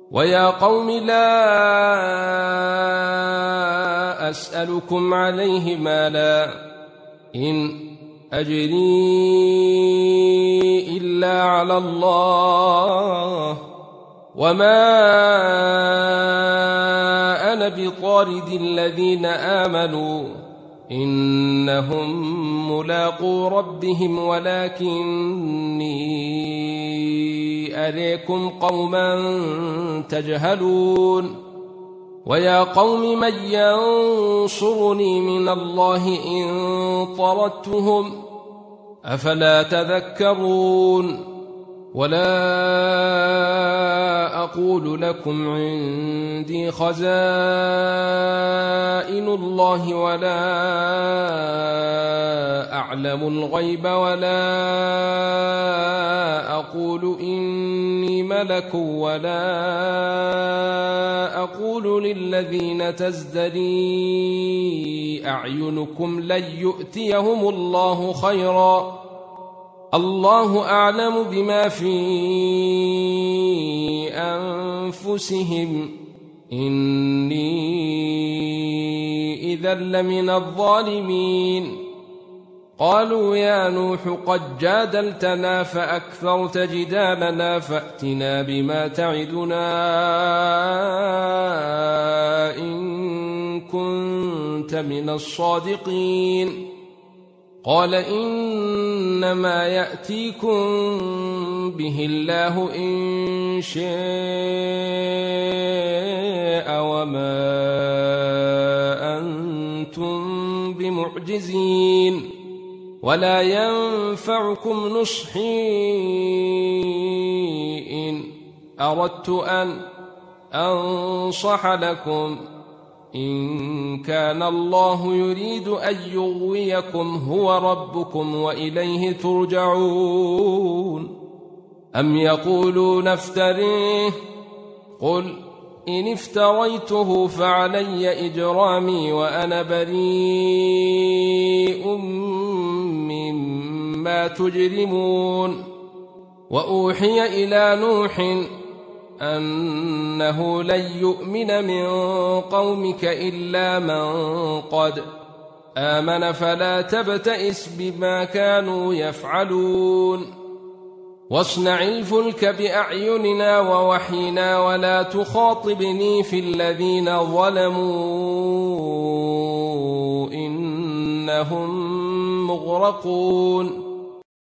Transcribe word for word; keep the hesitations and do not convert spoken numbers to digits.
ويا قوم لا أسألكم عليه مالا إن أجري إلا على الله وما أنا بطارد الذين آمنوا إنهم ملاقو ربهم ولكني أريكم قوما تجهلون ويا قوم من ينصرني من الله إن طردتهم أفلا تذكرون ولا أقول لكم عندي خزائن الله ولا أعلم الغيب ولا أقول إني ملك ولا أقول للذين تزدري أعينكم لن يؤتيهم الله خيرا الله أعلم بما في أنفسهم إني إذا لمن الظالمين قالوا يا نوح قد جادلتنا فأكثرت جدالنا فأتنا بما تعدنا إن كنت من الصادقين قال إنما يأتيكم به الله إن شاء وما أنتم بمعجزين ولا ينفعكم نصحي إن أردت أن أنصح لكم إن كان الله يريد أن يغويكم هو ربكم وإليه ترجعون أم يقولون افتريه قل إن افتريته فعلي إجرامي وأنا بريء مما تجرمون وأوحي إلى نوح أنه لن يؤمن من قومك إلا من قد آمن فلا تبتئس بما كانوا يفعلون واصنع الفلك بأعيننا ووحينا ولا تخاطبني في الذين ظلموا إنهم مغرقون